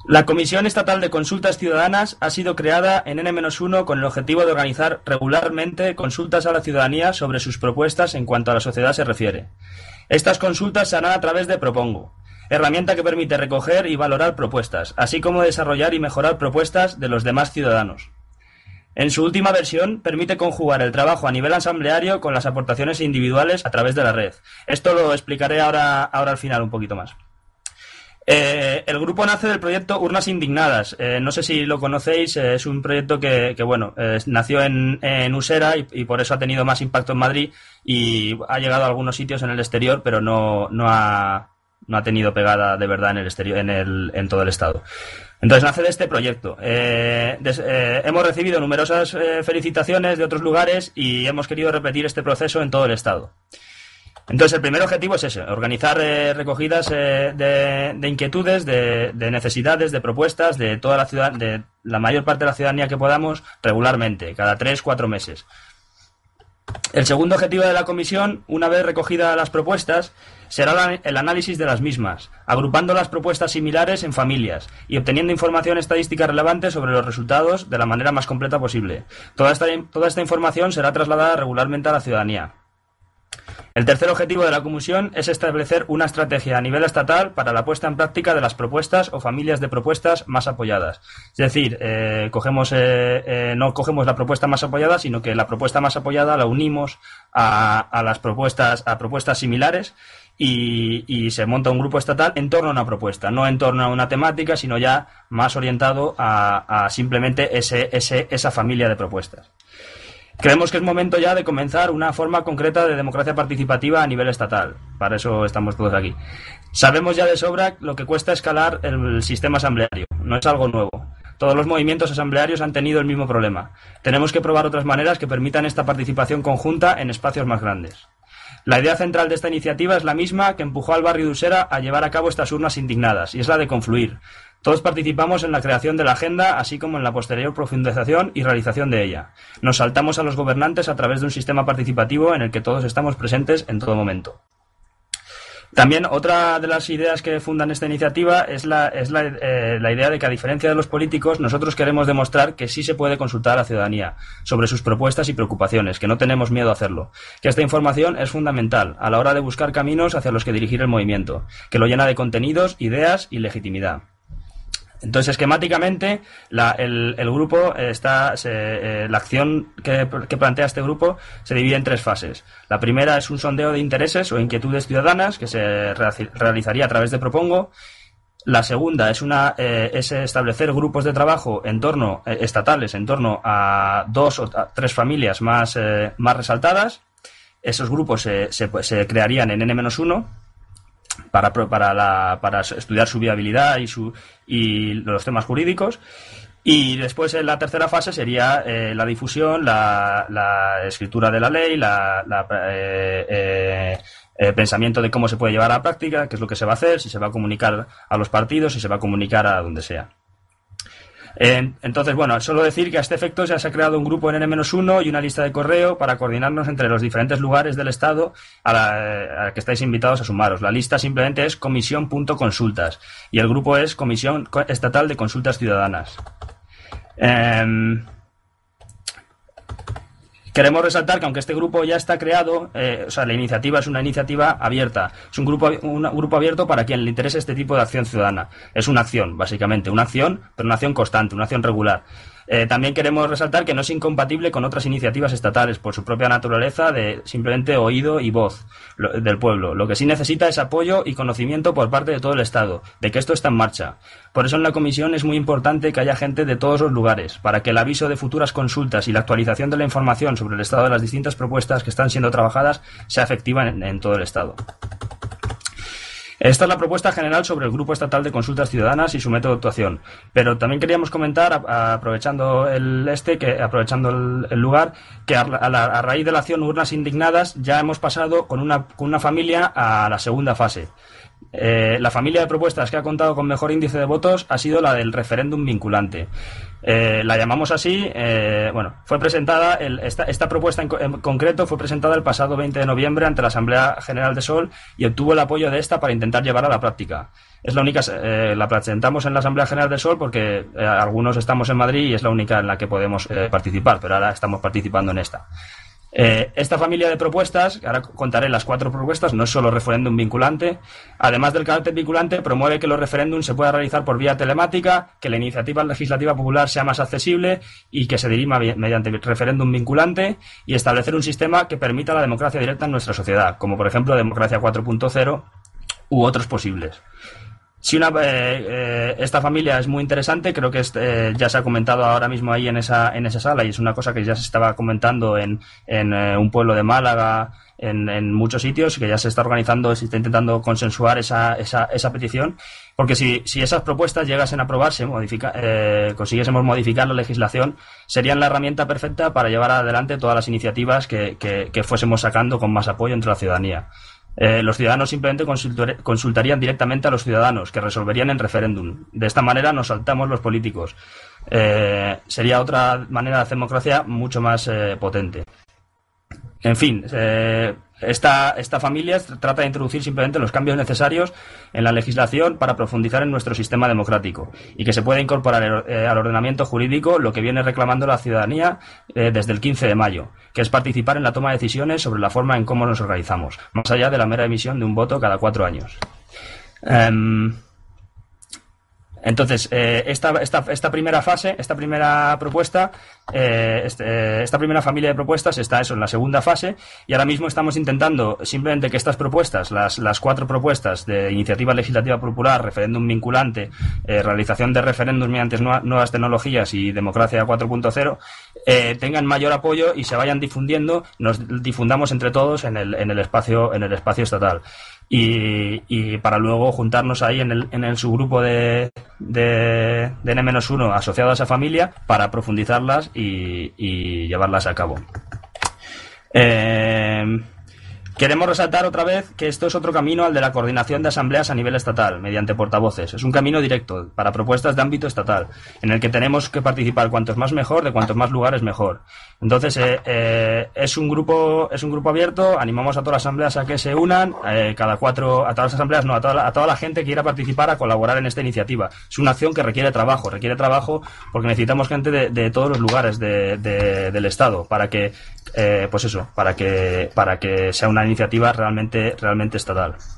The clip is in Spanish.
La Comisión Estatal de Consultas Ciudadanas ha sido creada en N-1 con el objetivo de organizar regularmente consultas a la ciudadanía sobre sus propuestas en cuanto a la sociedad se refiere. Estas consultas se harán a través de Propongo, herramienta que permite recoger y valorar propuestas, así como desarrollar y mejorar propuestas de los demás ciudadanos. En su última versión, permite conjugar el trabajo a nivel asambleario con las aportaciones individuales a través de la red. Esto lo explicaré ahora al final un poquito más. El grupo nace del proyecto Urnas Indignadas. No sé si lo conocéis, es un proyecto que nació en Usera y por eso ha tenido más impacto en Madrid y ha llegado a algunos sitios en el exterior, pero no ha tenido pegada de verdad en el exterior, en todo el estado. Entonces nace de este proyecto. Hemos recibido numerosas felicitaciones de otros lugares y hemos querido repetir este proceso en todo el estado. Entonces el primer objetivo es ese, organizar recogidas de inquietudes, de necesidades, de propuestas de toda la ciudad, de la mayor parte de la ciudadanía que podamos regularmente, cada 3-4 meses. El segundo objetivo de la comisión, una vez recogidas las propuestas, será el análisis de las mismas, agrupando las propuestas similares en familias y obteniendo información estadística relevante sobre los resultados de la manera más completa posible. Toda esta información será trasladada regularmente a la ciudadanía. El tercer objetivo de la comisión es establecer una estrategia a nivel estatal para la puesta en práctica de las propuestas o familias de propuestas más apoyadas. Es decir, no cogemos la propuesta más apoyada, sino que la propuesta más apoyada la unimos a propuestas similares y se monta un grupo estatal en torno a una propuesta, no en torno a una temática, sino ya más orientado a simplemente esa familia de propuestas. Creemos que es momento ya de comenzar una forma concreta de democracia participativa a nivel estatal. Para eso estamos todos aquí. Sabemos ya de sobra lo que cuesta escalar el sistema asambleario. No es algo nuevo. Todos los movimientos asamblearios han tenido el mismo problema. Tenemos que probar otras maneras que permitan esta participación conjunta en espacios más grandes. La idea central de esta iniciativa es la misma que empujó al barrio de Usera a llevar a cabo estas urnas indignadas, y es la de confluir. Todos participamos en la creación de la agenda, así como en la posterior profundización y realización de ella. Nos saltamos a los gobernantes a través de un sistema participativo en el que todos estamos presentes en todo momento. También otra de las ideas que fundan esta iniciativa es la idea de que, a diferencia de los políticos, nosotros queremos demostrar que sí se puede consultar a la ciudadanía sobre sus propuestas y preocupaciones, que no tenemos miedo a hacerlo, que esta información es fundamental a la hora de buscar caminos hacia los que dirigir el movimiento, que lo llena de contenidos, ideas y legitimidad. Entonces, esquemáticamente, el grupo la acción que plantea este grupo se divide en 3 fases. La primera es un sondeo de intereses o inquietudes ciudadanas que se realizaría a través de Propongo. La segunda es establecer grupos de trabajo estatales en torno a 2 o 3 familias más resaltadas. Esos grupos se crearían en N-1 para estudiar su viabilidad y los temas jurídicos. Y después, en la tercera fase, sería la difusión, la escritura de la ley, pensamiento de cómo se puede llevar a la práctica, qué es lo que se va a hacer, si se va a comunicar a los partidos, si se va a comunicar a donde sea. Entonces, bueno, solo decir que a este efecto ya se ha creado un grupo en N-1 y una lista de correo para coordinarnos entre los diferentes lugares del Estado a que estáis invitados a sumaros. La lista simplemente es comisión.consultas y el grupo es Comisión Estatal de Consultas Ciudadanas. Queremos resaltar que aunque este grupo ya está creado, la iniciativa es una iniciativa abierta. Es un grupo abierto para quien le interese este tipo de acción ciudadana. Es una acción, básicamente, una acción, pero una acción constante, una acción regular. También queremos resaltar que no es incompatible con otras iniciativas estatales por su propia naturaleza de simplemente oído y voz del pueblo. Lo que sí necesita es apoyo y conocimiento por parte de todo el Estado, de que esto está en marcha. Por eso en la comisión es muy importante que haya gente de todos los lugares, para que el aviso de futuras consultas y la actualización de la información sobre el estado de las distintas propuestas que están siendo trabajadas sea efectiva en todo el Estado. Esta es la propuesta general sobre el Grupo Estatal de Consultas Ciudadanas y su método de actuación. Pero también queríamos comentar, aprovechando el lugar, que a raíz de la acción Urnas Indignadas ya hemos pasado con una familia a la segunda fase, La familia de propuestas que ha contado con mejor índice de votos ha sido la del referéndum vinculante. La llamamos así, fue presentada, esta propuesta en concreto fue presentada el pasado 20 de noviembre ante la Asamblea General de Sol y obtuvo el apoyo de esta para intentar llevarla a la práctica. Es la única, la presentamos en la Asamblea General de Sol porque algunos estamos en Madrid y es la única en la que podemos participar, pero ahora estamos participando en esta. Esta familia de propuestas, ahora contaré las 4 propuestas, no es solo referéndum vinculante, además del carácter vinculante, promueve que los referéndums se puedan realizar por vía telemática, que la iniciativa legislativa popular sea más accesible y que se dirima mediante referéndum vinculante y establecer un sistema que permita la democracia directa en nuestra sociedad, como por ejemplo Democracia 4.0 u otros posibles. Si esta familia es muy interesante, creo que ya se ha comentado ahora mismo ahí en esa sala y es una cosa que ya se estaba comentando en un pueblo de Málaga, en muchos sitios, que ya se está organizando, se está intentando consensuar esa petición, porque si esas propuestas llegasen a aprobarse, consiguiésemos modificar la legislación, serían la herramienta perfecta para llevar adelante todas las iniciativas que fuésemos sacando con más apoyo entre la ciudadanía. Los ciudadanos simplemente consultarían directamente a los ciudadanos, que resolverían en referéndum. De esta manera nos saltamos los políticos. Sería otra manera de hacer democracia mucho más potente. En fin, esta familia trata de introducir simplemente los cambios necesarios en la legislación para profundizar en nuestro sistema democrático y que se pueda incorporar al ordenamiento jurídico lo que viene reclamando la ciudadanía desde el 15 de mayo, que es participar en la toma de decisiones sobre la forma en cómo nos organizamos, más allá de la mera emisión de un voto cada 4 años. Entonces, esta primera fase, esta primera propuesta, esta primera familia de propuestas está en la segunda fase y ahora mismo estamos intentando simplemente que estas propuestas, las 4 propuestas de iniciativa legislativa popular, referéndum vinculante, realización de referéndums mediante nuevas tecnologías y democracia 4.0, tengan mayor apoyo y se vayan difundiendo, nos difundamos entre todos en el espacio estatal. Y para luego juntarnos ahí en el subgrupo de N-1 asociado a esa familia para profundizarlas y llevarlas a cabo. Queremos resaltar otra vez que esto es otro camino al de la coordinación de asambleas a nivel estatal, mediante portavoces. Es un camino directo para propuestas de ámbito estatal, en el que tenemos que participar cuantos más mejor, de cuantos más lugares mejor. Entonces, es un grupo abierto, animamos a todas las asambleas a que se unan, a todas las asambleas, no, a toda la gente que quiera participar a colaborar en esta iniciativa. Es una acción que requiere trabajo porque necesitamos gente de todos los lugares del Estado para que sea una iniciativa realmente estatal.